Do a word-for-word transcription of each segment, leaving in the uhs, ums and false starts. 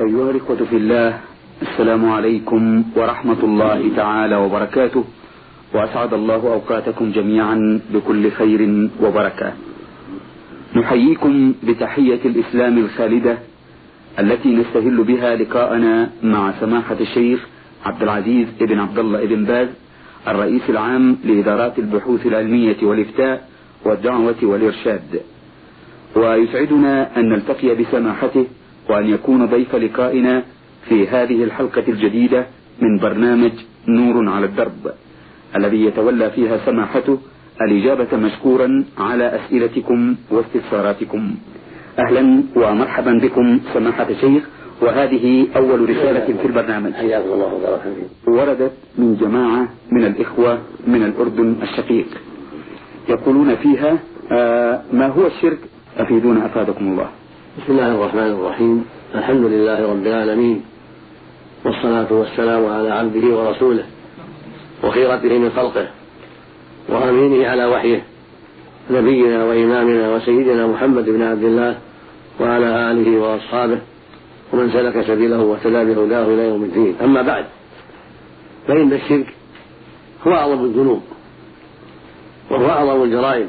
أيها الإخوة في الله، السلام عليكم ورحمة الله تعالى وبركاته، وأسعد الله أوقاتكم جميعا بكل خير وبركة. نحييكم بتحية الإسلام الخالدة التي نستهل بها لقاءنا مع سماحة الشيخ عبد العزيز ابن عبد الله ابن باز، الرئيس العام لإدارات البحوث العلمية والإفتاء والدعوة والإرشاد. ويسعدنا أن نلتقي بسماحته وأن يكون ضيف لقائنا في هذه الحلقة الجديدة من برنامج نور على الدرب، الذي يتولى فيها سماحته الإجابة مشكورا على أسئلتكم واستفساراتكم. أهلا ومرحبا بكم سماحة الشيخ، وهذه أول رسالة في البرنامج. حياكم الله وبارك فيكم. وردت من جماعة من الإخوة من الأردن الشقيق، يقولون فيها آه ما هو الشرك؟ أفيدونا أفادكم الله. بسم الله الرحمن الرحيم، الحمد لله رب العالمين، والصلاة والسلام على عبده ورسوله وخيرته من خلقه وأمينه على وحيه، نبينا وإمامنا وسيدنا محمد بن عبد الله وعلى آله وأصحابه ومن سلك سبيله واهتدى بهداه إلى يوم الدين. أما بعد، فإن الشرك هو أعظم الذنوب وهو أعظم الجرائم،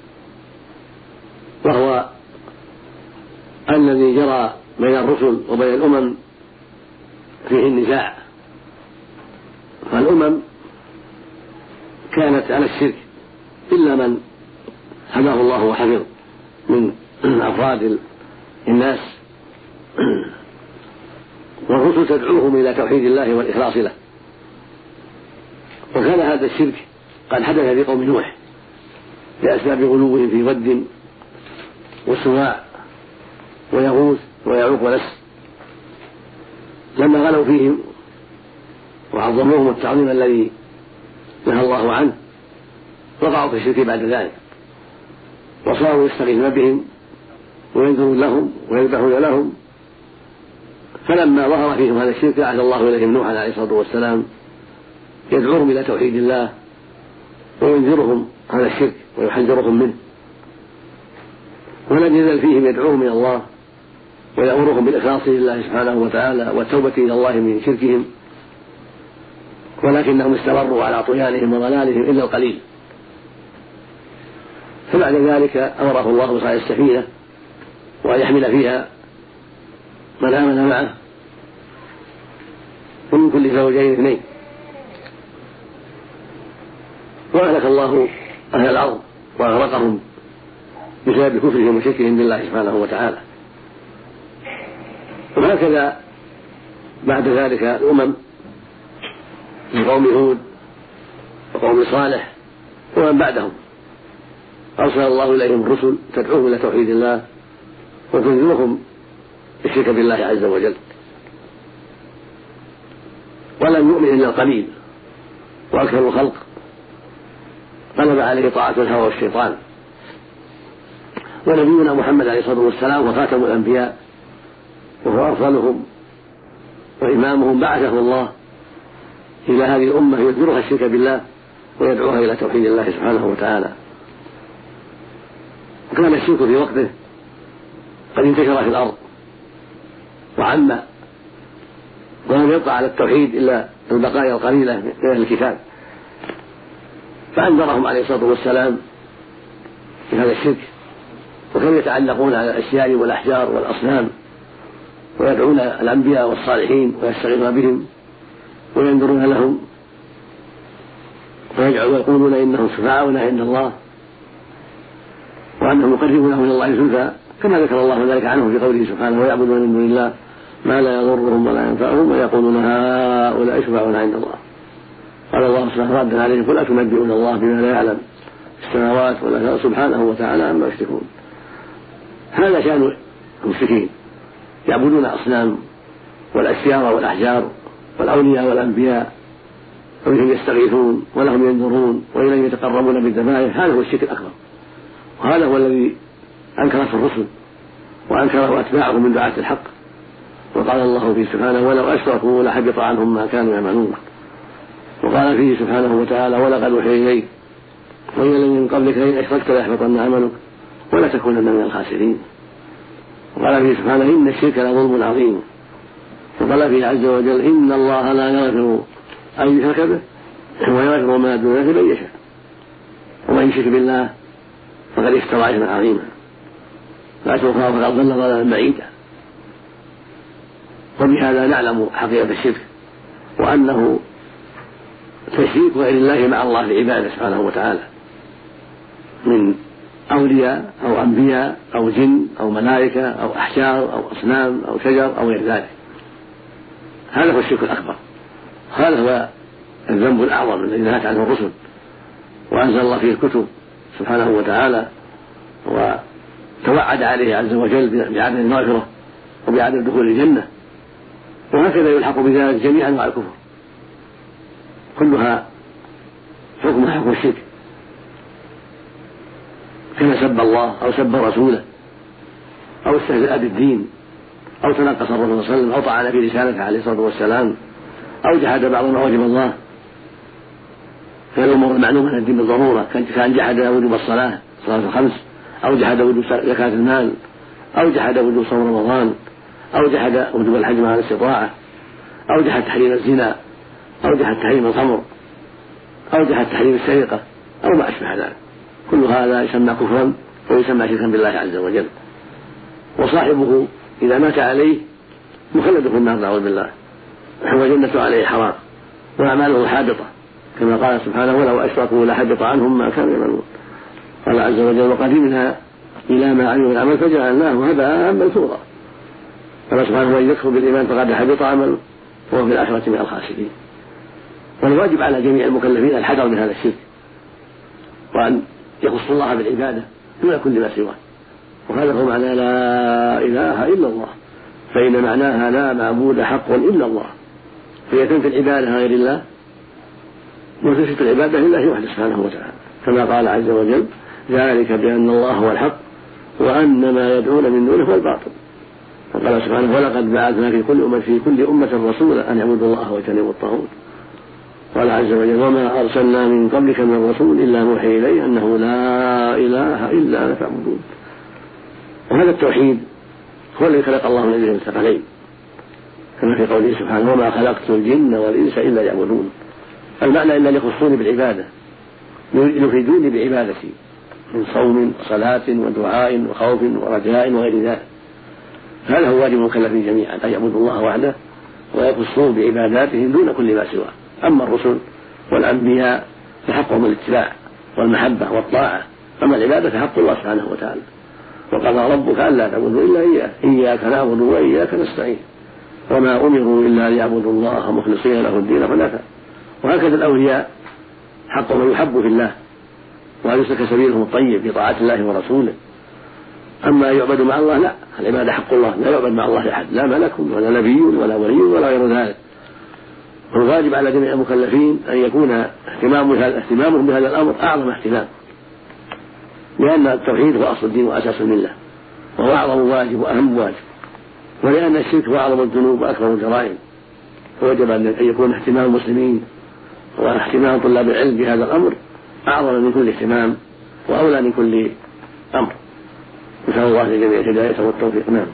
وهو الذي جرى بين الرسل وبين الأمم فيه النزاع. فالأمم كانت على الشرك إلا من هداه الله وحفظ من أفراد الناس، والرسل تدعوهم إلى توحيد الله والإخلاص له. وكان هذا الشرك قد حدث في قوم نوح لأسباب غلوهم في ود وسواع ويغوث ويعوق ونسر، لما غلوا فيهم وعظموهم التعظيم الذي نهى الله عنه وقعوا في الشرك بعد ذلك، وصاروا يستغيثون بهم وينذرون لهم ويذبحون لهم. فلما ظهر فيهم هذا الشرك أعاد الله إليهم نوحا عليه الصلاة والسلام يدعوهم إلى توحيد الله وينذرهم هذا الشرك ويحذرهم منه، ولم يزل فيهم يدعوهم إلى الله ويأمرهم بالإخلاص لله سبحانه وتعالى والتوبة إلى الله من شركهم، ولكنهم استمروا على طغيانهم وضلالهم إلا القليل. فبعد ذلك أمره الله بصنع السفينة وأن يحمل فيها من آمن معه ومن كل زوجين اثنين، وأهلك الله أهل الأرض وأغرقهم بسبب كفرهم وشركهم بالله سبحانه وتعالى. وهكذا بعد ذلك الأمم من قوم هود وقوم صالح ومن بعدهم أرسل الله إليهم الرسل تدعوهم إلى توحيد الله وتنذرهم الشرك بالله عز وجل، ولم يؤمن إلا القليل، وأكثر الخلق غلب عليه طاعة الهوى والشيطان. ونبينا محمد عليه الصلاة والسلام وخاتم الأنبياء وهو أفضلهم وإمامهم بعثه الله إلى هذه الأمة يذكرها الشرك بالله ويدعوها إلى توحيد الله سبحانه وتعالى. وكان الشرك في وقته قد انتشر في الأرض وعم، ولم يبقى على التوحيد إلا البقايا القليلة من أهل الكتاب، فأنذرهم عليه الصلاة والسلام بهذا الشرك، وكانوا يتعلقون على الأشجار والأحجار والأصنام ويدعون الأنبياء والصالحين ويستغيثون بهم وينذرون لهم ويقولون إنهم شفعاؤنا عند الله وأنهم يقربونهم إلى الله زلفى، كما ذكر الله ذلك عنهم في قوله سبحانه: ويعبدون من دون الله ما لا يضرهم ولا ينفعهم ويقولون هؤلاء شفعاؤنا عند الله. قال الله سبحانه ردا عليهم: قل أتنبئون الله بما لا يعلم في السماوات ولا سبحانه وتعالى عما يشركون. هذا شأن المشركين، يعبدون أصنام والأشجار والأحجار والأولياء والأنبياء، وبهم يستغيثون ولهم ينذرون وإليهم يتقربون بالذبائح. هذا هو الشرك الأكبر، وهذا هو الذي أنكره الرسل وأنكره أتباعه من دعاة الحق. وقال الله فيه سبحانه: ولو أشركوا لحبط عنهم ما كانوا يعملون. وقال فيه سبحانه وتعالى: ولقد أوحي إليك وإلى الذين من قبلك لئن أشركت ليحبطن عملك ولا تكونن من الخاسرين. وقال فيه سبحانه: إن الشرك لظلم عظيم وقال فيه عز وجل إن الله لا يغفر أن يشرك به ويغفر ما دون ذلك من يشاء ومن يشرك بالله فقد افترى إثما عظيما فقد ضل ضلالا بعيدا. وبهذا نعلم حقيقة الشرك وأنه تشريك غير الله مع الله لعباده سبحانه وتعالى من أولياء أو أنبياء أو جن أو ملائكة أو أحجار أو أصنام أو شجر أو غير ذلك. هذا هو الشرك الأكبر، هذا هو الذنب الأعظم الذي نهت عنه الرسل وأنزل الله فيه الكتب سبحانه وتعالى وتوعد عليه عز وجل بعدم المغفرة وبعدم دخول الجنة. وهكذا يلحق بذلك جميع أنواع الكفر كلها حكمها حكم الشرك، كما سب الله أو سب رسوله أو استهزأ بالدين أو تنقص الرسول صلى الله عليه وسلم أو طعن في رسالته عليه الصلاة والسلام أو جحد بعض ما وجب الله فالأمور المعلومة من الدين بالضرورة كان جحد وجوب الصلاة صلاة الخمس أو جحد وجوب زكاة المال أو جحد وجوب صوم رمضان أو جحد وجوب الحج مع الاستطاعة أو جحد تحريم الزنا أو جحد تحريم الخمر أو جحد تحريم السرقة أو ما أشبه ذلك. كل هذا يسمى كفرا ويسمى شركا بالله عز وجل، وصاحبه إذا مات عليه مخلد في النار نعوذ بالله وجنة عليه حرام وأعماله حابطة كما قال سبحانه ولو أشركوا لحبط عنهم ما كانوا يعملون. قال عز وجل وقدمنا إلى ما عملوا من العمل فجعلناه هباء منثورا. قال سبحانه وإن يكفر بالإيمان فقد حبط عمله وهو في الآخرة من الخاسرين. والواجب على جميع المكلفين الحذر من هذا الشرك وأن يخص الله بالعبادة دون كل ما سواه. وهذا هو معنى لا إله إلا الله، فإن معناها لا معبود حق إلا الله، فهي تنفي العبادة غير الله وتثبت العبادة لله وحده سبحانه وتعالى كما قال عز وجل ذلك بأن الله هو الحق وأن ما يدعون من دونه هو الباطل. وقال سبحانه ولقد بعثنا في كل أمة في كل أمة رسولا أن يعبدوا الله واجتنبوا الطاغوت. قال عز وجل وما أرسلنا من قبلك من رسول إلا نوحي إليه أنه لا إله إلا أنا فاعبدون. وهذا التوحيد هو الذي خلق الله من أجله الثقلين كما في قوله سبحانه وما خلقت الجن والإنس إلا يعبدون. المعنى إلا يخصوني بالعبادة يفيدوني بعبادتي من صوم وصلاة ودعاء وخوف ورجاء وغير ذلك. هذا هو واجب المكلفين جميعا أن يعبدوا الله وحده ويخصوه بعباداتهم دون كل ما سواه. أما الرسل والأنبياء فحقهم الاتباع والمحبة والطاعة، أما العبادة فحق الله سبحانه وتعالى. وقضى ربك ألا تعبدوا إلا إياه إياك نعبد وإياك نستعين وما أمروا إلا ليعبدوا الله مخلصين له الدين حنفاء. وهكذا الأولياء حقهم يحب في الله وأن يسلك سبيلهم الطيب في طاعة الله ورسوله. أما يعبد مع الله لا، العبادة حق الله لا يعبد مع الله أحد لا ملك ولا نبي ولا ولي ولا غير ذلك. والواجب على جميع المكلفين أن يكون اهتمامهم بهذا الأمر أعظم اهتمام، لأن التوحيد هو أصل الدين وأساس الملة وهو أعظم واجب وأهم واجب، ولأن الشرك هو أعظم الذنوب وأكبر الجرائم. فوجب أن يكون اهتمام المسلمين واهتمام طلاب العلم بهذا الأمر أعظم من كل اهتمام وأولى من كل أمر. نسأل الله لجميع الهداية والتوفيق. نعم.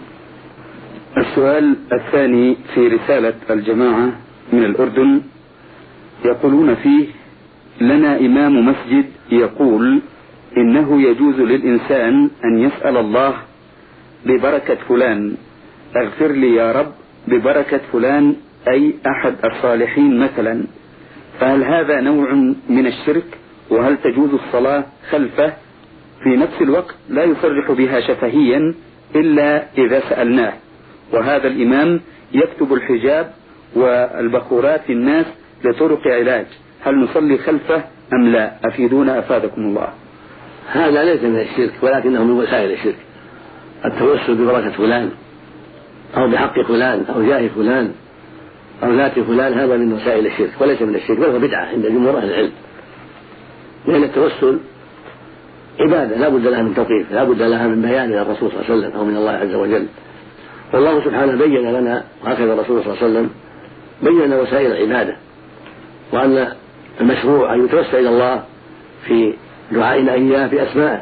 السؤال الثاني في رسالة الجماعة من الأردن يقولون فيه لنا إمام مسجد يقول إنه يجوز للإنسان أن يسأل الله ببركة فلان اغفر لي يا رب ببركة فلان أي أحد الصالحين مثلا، فهل هذا نوع من الشرك؟ وهل تجوز الصلاة خلفه في نفس الوقت لا يصرح بها شفهيا إلا إذا سألناه، وهذا الإمام يكتب الحجاب والبخورات في الناس لطرق علاج، هل نصلي خلفه أم لا؟ أفيدونا أفادكم الله. هذا ليس من الشرك ولكنه من وسائل الشرك، التوسل ببركة فلان أو بحق فلان أو جاه فلان أو ذات فلان هذا من وسائل الشرك وليس من الشرك بل هو بدعة عند جمهور أهل العلم، لأن التوسل عبادة لا بد لها من توقيف لا بد لها من بيان من الرسول صلى الله عليه وسلم أو من الله عز وجل. والله سبحانه بين لنا وهكذا الرسول صلى الله عليه وسلم بين وسائل العبادة وأن المشروع أن يتوسل إلى الله في دعائنا إياه بأسمائه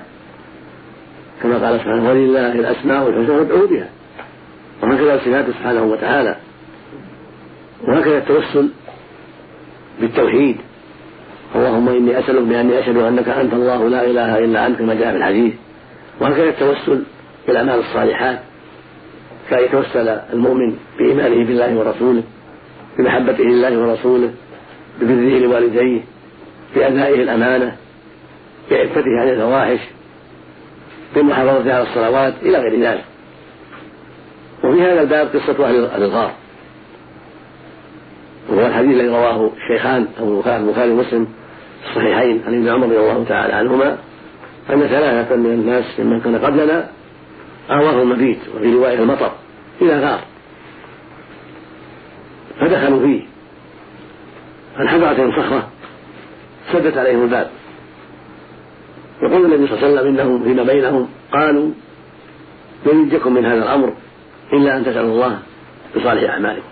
كما قال سبحانه ولله الأسماء الحسنى فادعوه بها، وهكذا صفاته سبحانه وتعالى وهكذا التوسل بالتوحيد، اللهم إني أسألك بأني أشهد أنك أنت الله لا إله إلا أنت كما جاء في الحديث. وهكذا التوسل بالأعمال الصالحات، كأن يتوسل المؤمن بإيمانه بالله ورسوله، بمحبته لله ورسوله، ببره لوالديه، بأدائه الأمانة، بعفته عن الفواحش، بالمحافظة على الصلوات إلى غير ذلك. وفي هذا الباب قصة أهل الغار، وهو الحديث الذي رواه الشيخان أبو البخاري ومسلم في الصحيحين عن ابن عمر رضي الله تعالى عنهما أن ثلاثة من الناس ممن كان قبلنا آواه المبيت، وفي رواية المطر، إلى غار فدخلوا فيه، فانحدرت صخرة سدت عليهم الباب. يقول النبي صلى الله عليه وسلم إنهم فيما بينهم قالوا لن ينجكم من هذا الأمر إلا أن تسألوا الله بصالح أعمالكم.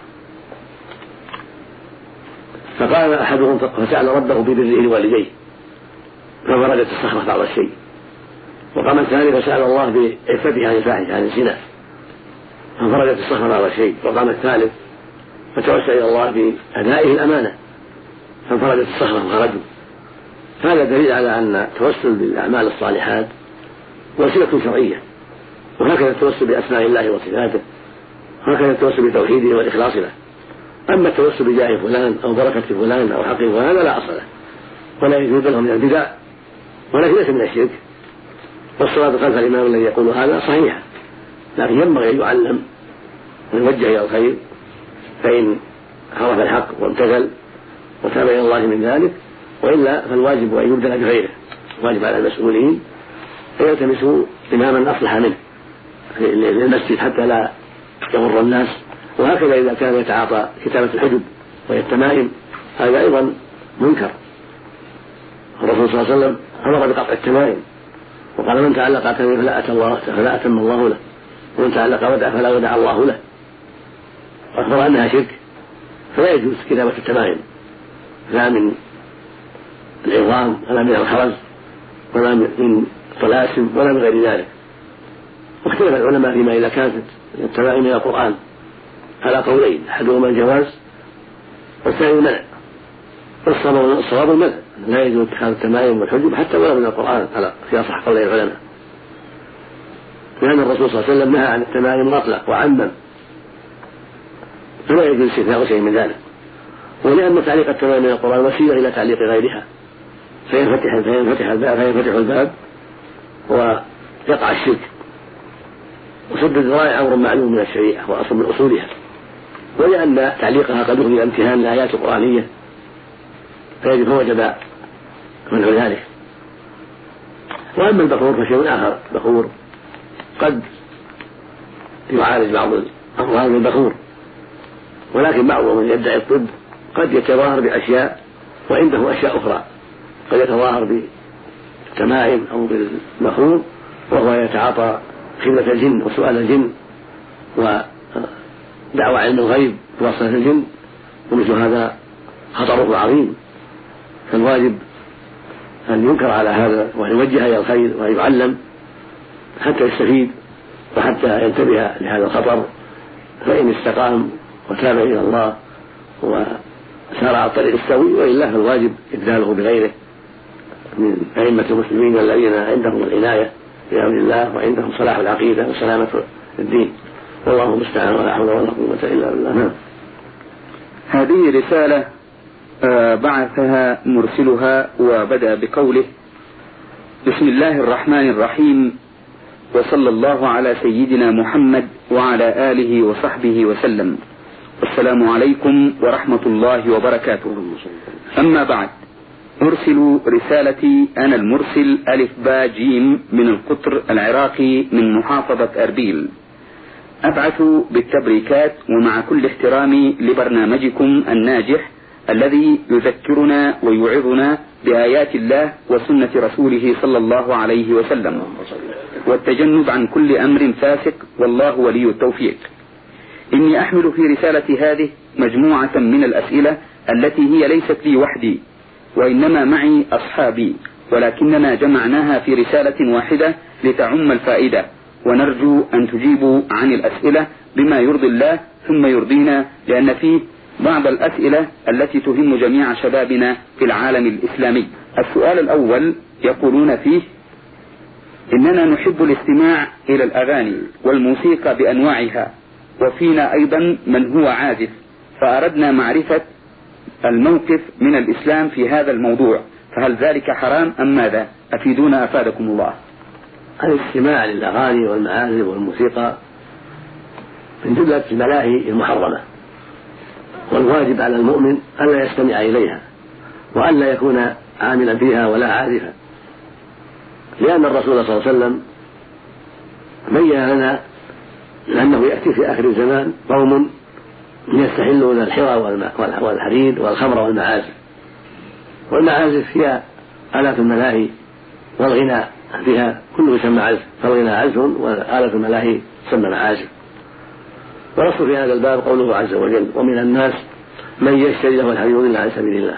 فقال أحدهم فسأل ربه ببره لوالديه ففرجت الصخرة بعض الشيء. وقام الثاني فسأل الله بعفته عن الفاحشة عن الزنا ففرجت الصخرة بعض الشيء. وقام الثالث فتوسل إلى الله بأدائه الأمانة فانفرجت الصخرة وخرجوا. هذا دليل على أن التوسل بالأعمال الصالحات وسيلة شرعية، وهكذا التوسل بأسماء الله وصفاته، وهكذا التوسل بتوحيده والإخلاص له. أما التوسل بجاه فلان أو بركة فلان أو حق فلان لا أصل له، ولا يجوز له من البدع، ولكن ليس من الشرك. والصلاة خلف الإمام الذي يقول هذا صحيحة، لكن ينبغي أن يعلم ويوجه إلى الخير، فإن عرف الحق وامتثل وتاب إلى الله من ذلك، وإلا فالواجب أن يبدأ بغيره. الواجب على المسؤولين أن يلتمسوا إماما أصلح منه للمسجد حتى لا يغر الناس. وهكذا إذا كان يتعاطى كتابة الحجب وهي التمائم هذا أيضا منكر. الرسول صلى الله عليه وسلم أمر بقطع التمائم وقال من تعلق تميم فلا أتى الله فلا أتم الله له، ومن تعلق ودع فلا ودع الله له. وأخبر أنها شرك، فلا يجوز كتابة التمائم لا من العظام ولا من الخرز ولا من طلاسم ولا من غير ذلك. واختلف العلماء فيما إذا كانت التمائم إلى القرآن على قولين، أحدهما الجواز والثاني المنع. الصواب المنع، لا يجوز اتخاذ التمائم والحجب حتى ولا من القرآن على في أصح قولي العلماء، لأن الرسول صلى الله عليه وسلم نهى عن التمائم مطلق وعمم، فلا يجوز استثناء شيء من ذلك. ولأن تعليق التمائم من القرآن وسيلة إلى تعليق غيرها، فينفتح فينفتح الباب فينفتح الباب ويقع الشرك. وسد الذرائع أمر معلوم من الشريعة وأصل من أصولها، ولأن تعليقها قد يغني امتهان الآيات القرآنية فيجب وجب منع ذلك. وأما البخور فشيء آخر، البخور قد يعالج بعض الأمراض بالبخور، ولكن بعضهم من يدعي الطب قد يتظاهر بأشياء وعنده أشياء أخرى، قد يتظاهر بالتمائم أو بالبخور وهو يتعاطى خدمة الجن وسؤال الجن ودعوى علم الغيب بواسطة الجن، ومثل هذا خطره عظيم. فالواجب أن ينكر على هذا وأن يوجه إلى الخير وأن يعلم حتى يستفيد وحتى ينتبه لهذا الخطر، فإن استقام وتاب إلى الله وسار على الطريق السوي، وإلا فالواجب إبداله بغيره من أئمة المسلمين الذين عندهم العناية بأمر الله وعندهم صلاح العقيدة وسلامة الدين، والله المستعان ولا حول ولا قوة إلا بالله. هذه رسالة بعثها مرسلها وبدأ بقوله: بسم الله الرحمن الرحيم، وصلى الله على سيدنا محمد وعلى آله وصحبه وسلم، والسلام عليكم ورحمة الله وبركاته. أما بعد، أرسل رسالتي أنا المرسل ألف با جيم من القطر العراقي من محافظة أربيل، أبعث بالتبريكات ومع كل احترامي لبرنامجكم الناجح الذي يذكرنا ويوعظنا بآيات الله وسنة رسوله صلى الله عليه وسلم، والتجنب عن كل أمر فاسق، والله ولي التوفيق. إني أحمل في رسالة هذه مجموعة من الأسئلة التي هي ليست لي وحدي، وإنما معي أصحابي، ولكننا جمعناها في رسالة واحدة لتعم الفائدة، ونرجو أن تجيبوا عن الأسئلة بما يرضي الله ثم يرضينا، لأن فيه بعض الأسئلة التي تهم جميع شبابنا في العالم الإسلامي. السؤال الأول يقولون فيه: إننا نحب الاستماع إلى الأغاني والموسيقى بأنواعها، وفينا أيضا من هو عازف، فأردنا معرفة الموقف من الإسلام في هذا الموضوع، فهل ذلك حرام أم ماذا؟ أفيدونا أفادكم الله. الاستماع للأغاني والمعازف والموسيقى من جملة الملاهي المحرمة، والواجب على المؤمن ألا يستمع إليها وألا يكون عاملا فيها ولا عازفا، لأن الرسول صلى الله عليه وسلم بين لنا أنه يأتي في آخر الزمان قوم يستحلون الحرى والحرير والخمر والمعازف. والمعازف هي آلات الملاهي، والغناء فيها كله يسمى عزف، فالغناء عزف وآلة الملاهي تسمى معازف. ونص في هذا الباب قوله عز وجل: ومن الناس من يشتري له الحديث يضل عن سبيل الله.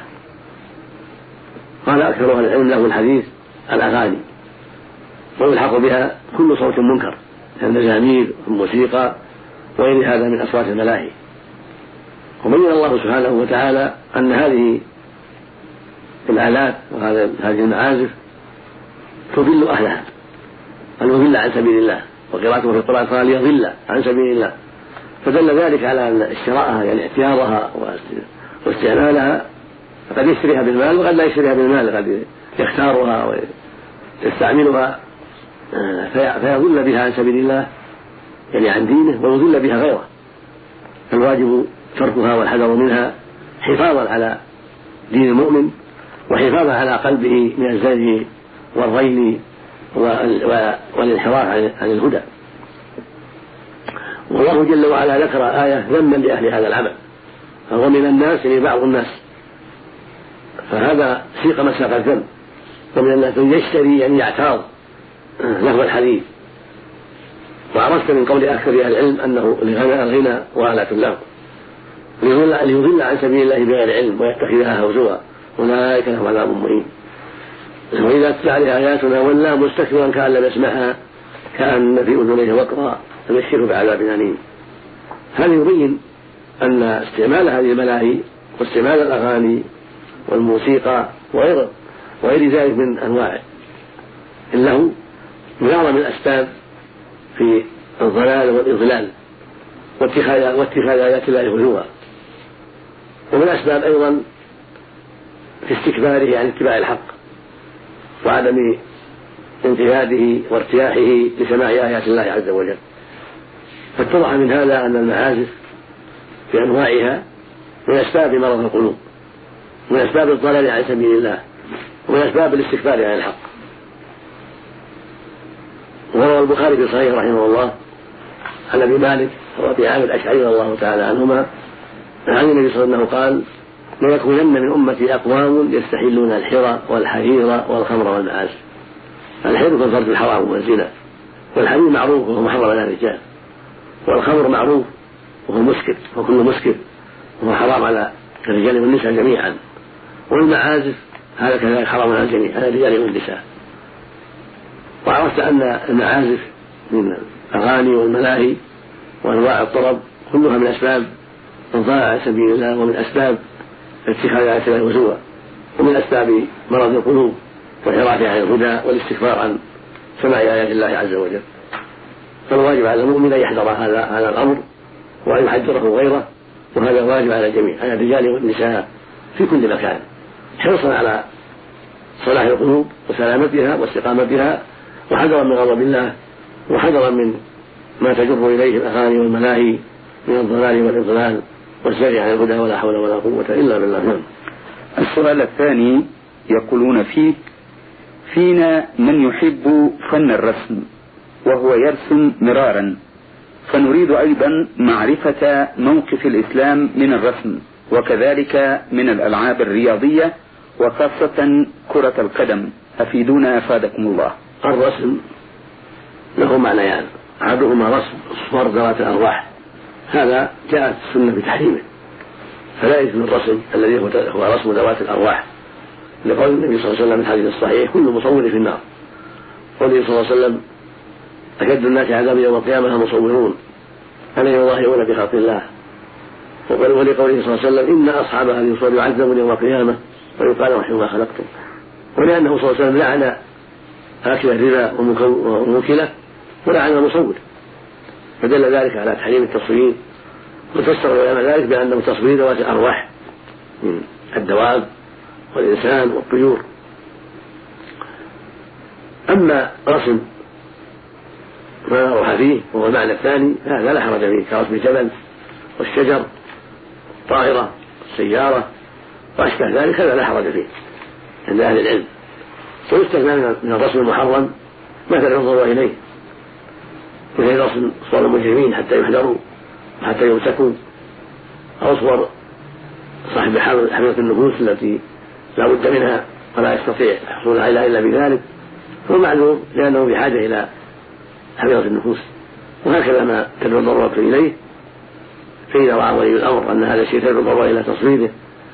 قال أكثر أهل العلم له الحديث الأغاني، ويلحق بها كل صوت منكر كالمزامير والموسيقى وغير هذا من أصوات الملاهي. وبين الله سبحانه وتعالى أن هذه الآلات وهذه المعازف تضل أهلها، أن يضل عن سبيل الله، وقراءته في القرآن قال يضل عن سبيل الله، فدل ذلك على أن اشتراءها يعني اعتياضها واستعمالها قد يشتريها بالمال وقد لا يشتريها بالمال، قد يختارها ويستعملها فيضل بها عن سبيل الله يعني عن دينه، ويضل بها غيره. فالواجب تركها والحذر منها حفاظا على دين المؤمن وحفاظا على قلبه من الزيغ والرين والانحراف عن الهدى. والله جل وعلا ذكر آية ذما لأهل هذا العمل، فهو من الناس يعني بعض الناس، فهذا سيق مساق الذم. ومن الناس من يشتري يعني يعتاض له الحديث. وعرفت من قول أكثر أهل العلم أنه الغنى وآلات له ليضل عن سبيل الله بغير علم ويتخذها هزوا، أولئك لهم عذاب مهين. وإذا تتلى عليه آياتنا ولى مستكبرا كأن لم يسمعها كأن في أذنيه وقرا فبشره بعذاب أليم. هذا يبين أن استعمال هذه الملاهي واستعمال الأغاني والموسيقى وغير وغير ذلك من أنواع اللهو من أعظم الأسباب في الضلال والإضلال واتخاذ آيات الله هزوا، ومن الأسباب أيضا في استكباره عن اتباع الحق وعدم انتهاده وارتياحه لسماع آيات الله عز وجل. فاتضح من هذا أن المعازف بأنواعها من أسباب مرض القلوب، من أسباب الضلال عن سبيل الله، ومن أسباب الاستكبار عن الحق. وروى البخاري في صحيح رحمه الله عن أبي مالك وأبي عامر الأشعري رضي الله تعالى عنهما عن النبي صلى الله عليه وسلم قال: ليكونن من أمتي أقوام يستحلون الحرى والحرير والخمر والمعازف. الحرى هو الفرج الحرام والزنا، والحرير معروف وهو محرم على الرجال، والخمر معروف وهو مسكر وكل مسكر وهو حرام على الرجال والنساء جميعا، والمعازف هذا كذلك حرام على الجميع على الرجال والنساء. وعرفت أن المعازف من الأغاني والملاهي وأنواع الطرب كلها من أسباب الضلال عن سبيل الله، ومن أسباب اتخاذ آيات الله هزوا، ومن أسباب مرض القلوب وانحرافها عن الهدى والاستكبار عن سماع آيات الله عز وجل. فالواجب على المؤمن أن يحذر هذا هذا الأمر وأن يحذره غيره، وهذا واجب على الجميع على الرجال والنساء في كل مكان، حرصا على صلاح القلوب وسلامتها واستقامتها، وحذرا من غضب الله، وحذرا من ما تجر إليه الأغاني والملاهي من الضلال والإضلال والزيغ عن الهدى، ولا حول ولا قوة إلا بالله. السؤال الثاني يقولون فيه: فينا من يحب فن الرسم وهو يرسم مرارا، فنريد أيضا معرفة موقف الإسلام من الرسم وكذلك من الألعاب الرياضية وخاصة كرة القدم، أفيدونا أفادكم الله. الرسم له معنيان: أحدهما رسم صور ذوات الأرواح، هذا جاءت السنة بتحريمه، فلا يجوز الرسم الذي هو رسم ذوات الأرواح، لقول النبي صلى الله عليه وسلم في الحديث الصحيح: كل مصور في النار. قوله صلى الله عليه وسلم: أشد الناس عذابا يوم القيامة المصورون الذين يضاهئون بخلق الله. ولقوله صلى الله عليه وسلم إن أصحاب هذه الصور يعذبون يوم القيامة ويقال وحي ما خلقتم، ولأنه صلى الله عليه وسلم لعن آكل الربا وموكله ولعن المصور، فدل ذلك على تحريم التصوير. وفسر العلماء ذلك بأنه تصوير ذوات الأرواح من الدواب والإنسان والطيور. أما رسم ما روح فيه وهو المعنى الثاني هذا لا حرج فيه، كرسم الجبل والشجر الطائرة السيارة وأشبه ذلك، هذا لا حرج فيه عند أهل العلم. ويستثنى من الرسم المحرم مثل ينظر إليه مثل رسم صور المجرمين حتى يحذروا وحتى يمسكوا، أو صور صاحب حملة النفوس التي لا بد منها ولا يستطيع الحصول عليها إلا بذلك، هو معلوم لأنه بحاجة إلى حملة النفوس. وهكذا ما تدعو الضرورة إليه، فإذا رأى ولي الأمر أن هذا الشيء تدعو الضرورة إلى تصويره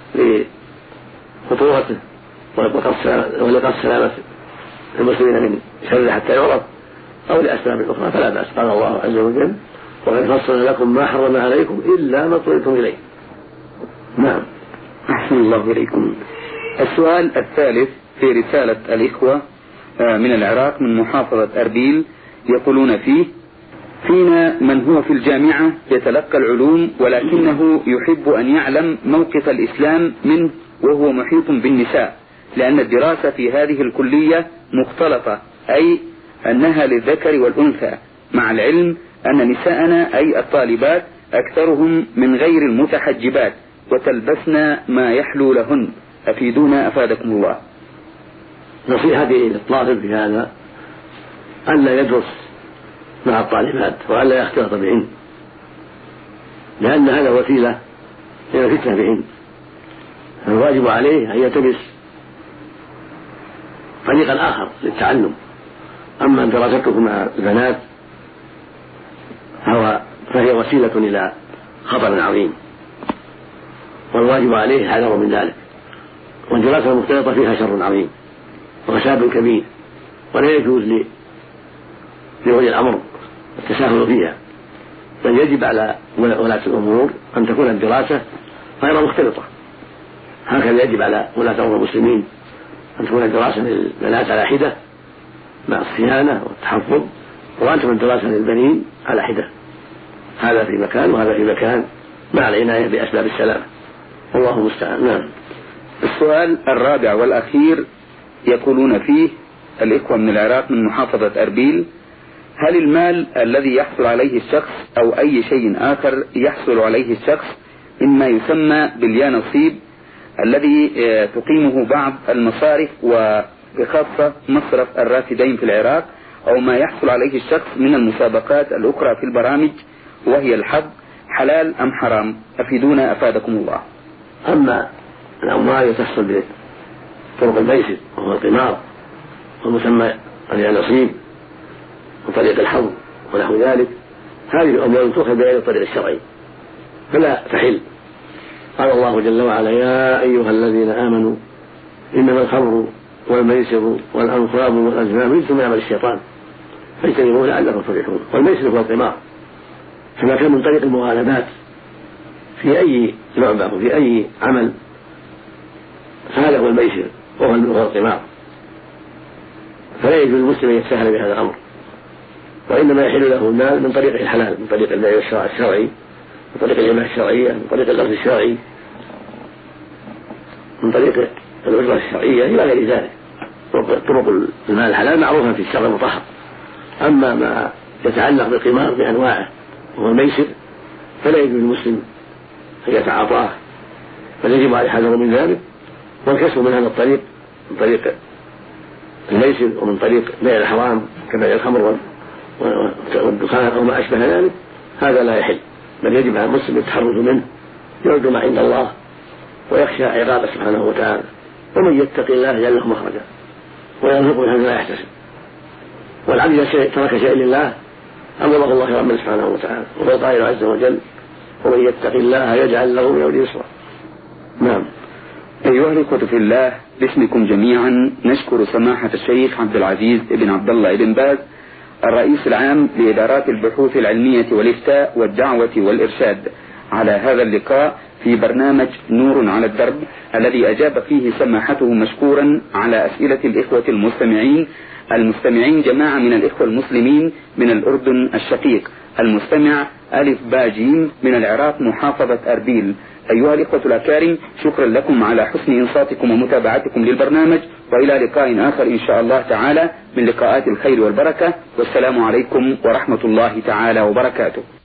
لخطورته ولقصد سلامة المسلمين من شر حتى يعرف أو لأسباب أخرى فلا بأس. قال الله عز وجل وقد فصل لكم ما حرم عليكم إلا ما اضطررتم إليه. نعم. أحسن الله إليكم. السؤال الثالث في رسالة الإخوة من العراق من محافظة أربيل، يقولون فيه: فينا من هو في الجامعة يتلقى العلوم ولكنه يحب أن يعلم موقف الإسلام منه وهو محيط بالنساء، لأن الدراسة في هذه الكلية مختلطة، أي أنها للذكر والأنثى، مع العلم أن نساءنا أي الطالبات أكثرهم من غير المتحجبات وتلبسن ما يحلو لهن، أفيدونا أفادكم الله. نصيحتي للطالب في هذا ألا يدرس مع الطالبات وألا يختلط بهن، لأن هذا وسيلة إلى الفتنة بهن، فالواجب عليه أن يتبس طريقا آخر للتعلم. أما دراسته مع البنات فهي وسيلة إلى خطر عظيم، والواجب عليه الحذر من ذلك. والدراسة المختلطة فيها شر عظيم وفساد كبير، ولا يجوز لولي الأمر التساهل فيها، بل يجب على ولاة الأمور أن تكون الدراسة غير مختلطة. هكذا يجب على ولاة أمور المسلمين أن تكون الدراسة للبنات على حدة مع الصيانة والتحفظ، وأن تكون الدراسة للبنين على حدة، هذا في مكان وهذا في مكان، مع العناية بأسباب السلامة. الله المستعان. نعم. السؤال الرابع والأخير يقولون فيه الإخوة من العراق من محافظة أربيل: هل المال الذي يحصل عليه الشخص أو أي شيء آخر يحصل عليه الشخص مما يسمى باليانصيب الذي تقيمه بعض المصارف وبخاصة مصرف الرافدين في العراق، أو ما يحصل عليه الشخص من المسابقات الأخرى في البرامج وهي الحظ، حلال أم حرام؟ أفيدونا أفادكم الله. أما الأموال تحصل بطرق الميسر وهو القمار والمسمى اليانصيب وطريق الحظ ونحو ذلك، هذه الأموال تؤخذ بغير الطريق الشرعي فلا تحل. قال الله جل وعلا: يا أيها الذين آمنوا إنما الخمر والميسر والأنصاب والأزلام رجس من عمل الشيطان فاجتنبوه لعلكم تفلحون. والميسر هو القمار، فما كان من طريق المغالبات في أي لعبة وفي أي عمل فهذا هو الميسر وهو القمار، فلا يجوز للمسلم أن يتساهل بهذا الأمر، وإنما يحل له المال من طريق الحلال، من طريق البيع الشرعي، من طريق الجماعة الشرعية، من طريق القرض الشرعي، من طريق الأجرة الشرعية إلى غير ذلك. طرق المال الحلال معروفة في الشرع المطهر. أما ما يتعلق بالقمار بأنواعه وهو الميسر فلا يجوز للمسلم أن يتعاطاه، بل يجب عليه الحذر من ذلك والكسب من هذا الطريق، من طريق الميسر ومن طريق بيع الحرام كبيع الخمر والدخان أو ما أشبه ذلك، هذا لا يحل، بل يجب على المسلم التحرز منه، يرجو ما عند الله ويخشى عقابه سبحانه وتعالى. ومن يتق الله يجعل له مخرجا ويرزقه من حيث لا يحتسب. والعبد إذا ترك شيئا لله أمره الله ربنا سبحانه وتعالى، وهو قائل عز وجل: ومن يتق الله يجعل له من أمره يسرا. نعم. أيها الإخوة في الله، باسمكم جميعا نشكر سماحة الشيخ عبد العزيز بن عبد الله بن باز الرئيس العام لإدارات البحوث العلمية والإفتاء والدعوة والإرشاد على هذا اللقاء في برنامج نور على الدرب، الذي أجاب فيه سماحته مشكورا على أسئلة الإخوة المستمعين المستمعين جماعة من الإخوة المسلمين من الأردن الشقيق. المستمع ألف باجيم من العراق محافظة أربيل. أيها الإخوة الأكارم، شكرا لكم على حسن إنصاتكم ومتابعتكم للبرنامج، وإلى لقاء آخر إن شاء الله تعالى من لقاءات الخير والبركة، والسلام عليكم ورحمة الله تعالى وبركاته.